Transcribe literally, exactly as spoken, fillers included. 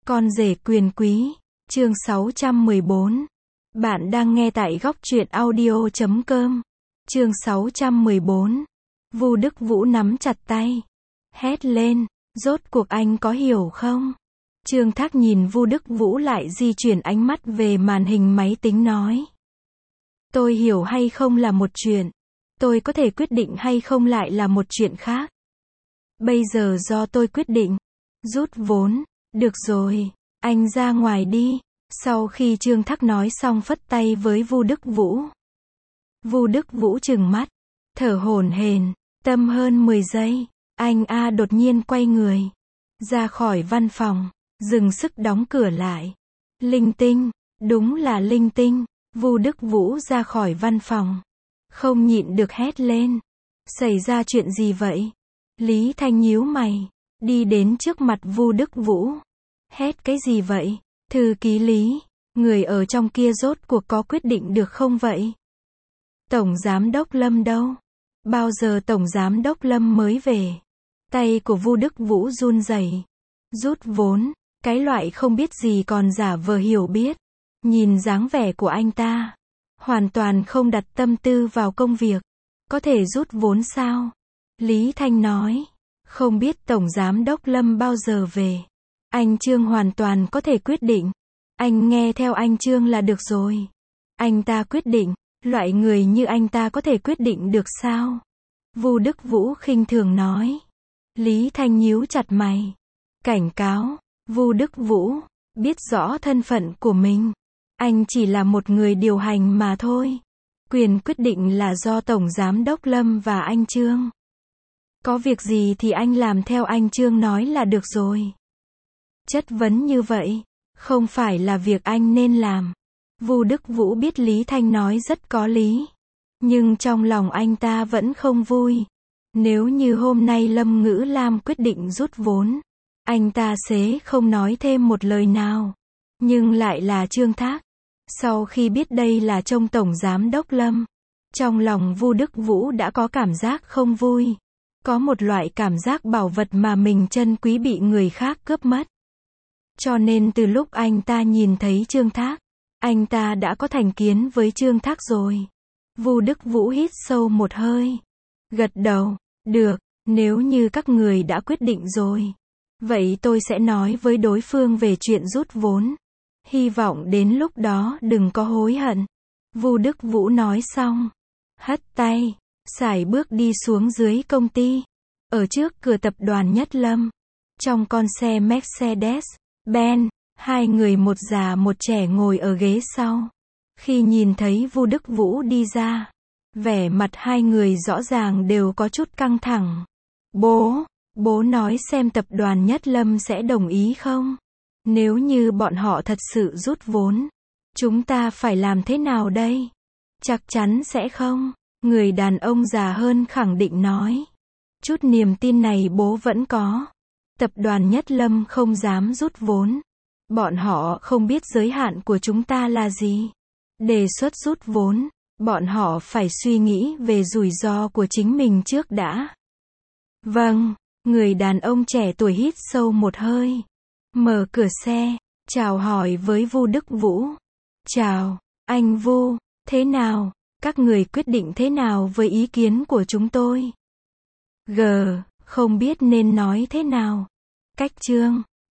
Con rể quyền quý, chương sáu trăm mười bốn. Bạn đang nghe tại góc truyện audio chấm com. Chương sáu trăm mười bốn. Vu Đức Vũ nắm chặt tay, hét lên, rốt cuộc anh có hiểu không? Trương Thác nhìn Vu Đức Vũ lại di chuyển ánh mắt về màn hình máy tính nói. Tôi hiểu hay không là một chuyện, tôi có thể quyết định hay không lại là một chuyện khác. Bây giờ do tôi quyết định, rút vốn. Được rồi, anh ra ngoài đi. Sau khi Trương Thác nói xong phất tay với Vu Đức Vũ. Vu Đức Vũ trừng mắt, thở hổn hển, tâm hơn mười giây, anh a đột nhiên quay người, ra khỏi văn phòng, dừng sức đóng cửa lại. Linh tinh, đúng là linh tinh. Vu Đức Vũ ra khỏi văn phòng, không nhịn được hét lên. Xảy ra chuyện gì vậy? Lý Thanh nhíu mày, đi đến trước mặt Vu Đức Vũ. Hét cái gì vậy? Thư ký Lý, người ở trong kia rốt cuộc có quyết định được không vậy? Tổng giám đốc Lâm đâu? Bao giờ tổng giám đốc Lâm mới về? Tay của Vu Đức Vũ run rẩy. Rút vốn, cái loại không biết gì còn giả vờ hiểu biết. Nhìn dáng vẻ của anh ta, hoàn toàn không đặt tâm tư vào công việc. Có thể rút vốn sao? Lý Thanh nói, không biết tổng giám đốc Lâm bao giờ về. Anh Trương hoàn toàn có thể quyết định. Anh nghe theo anh Trương là được rồi. Anh ta quyết định, loại người như anh ta có thể quyết định được sao? Vu Đức Vũ khinh thường nói. Lý Thanh nhíu chặt mày, cảnh cáo. Vu Đức Vũ biết rõ thân phận của mình. Anh chỉ là một người điều hành mà thôi. Quyền quyết định là do Tổng Giám đốc Lâm và anh Trương. Có việc gì thì anh làm theo anh Trương nói là được rồi. Chất vấn như vậy, không phải là việc anh nên làm. Vu Đức Vũ biết Lý Thanh nói rất có lý. Nhưng trong lòng anh ta vẫn không vui. Nếu như hôm nay Lâm Ngữ Lam quyết định rút vốn, anh ta sẽ không nói thêm một lời nào. Nhưng lại là Trương Thác. Sau khi biết đây là trông Tổng Giám đốc Lâm, trong lòng Vu Đức Vũ đã có cảm giác không vui. Có một loại cảm giác bảo vật mà mình trân quý bị người khác cướp mất. Cho nên từ lúc anh ta nhìn thấy Trương Thác, anh ta đã có thành kiến với Trương Thác rồi. Vu Đức Vũ hít sâu một hơi, gật đầu, được, nếu như các người đã quyết định rồi, vậy tôi sẽ nói với đối phương về chuyện rút vốn. Hy vọng đến lúc đó đừng có hối hận. Vu Đức Vũ nói xong, hất tay, sải bước đi xuống dưới công ty. Ở trước cửa tập đoàn Nhất Lâm, trong con xe Mercedes-Benz, hai người một già một trẻ ngồi ở ghế sau. Khi nhìn thấy Vu Đức Vũ đi ra, vẻ mặt hai người rõ ràng đều có chút căng thẳng. Bố, bố nói xem tập đoàn Nhất Lâm sẽ đồng ý không? Nếu như bọn họ thật sự rút vốn, chúng ta phải làm thế nào đây? Chắc chắn sẽ không. Người đàn ông già hơn khẳng định nói. Chút niềm tin này bố vẫn có. Tập đoàn Nhất Lâm không dám rút vốn. Bọn họ không biết giới hạn của chúng ta là gì. Đề xuất rút vốn, bọn họ phải suy nghĩ về rủi ro của chính mình trước đã. Vâng, người đàn ông trẻ tuổi hít sâu một hơi. Mở cửa xe, chào hỏi với Vu Đức Vũ. Chào, anh Vu, thế nào? Các người quyết định thế nào với ý kiến của chúng tôi? G, không biết nên nói thế nào. Cách Trương,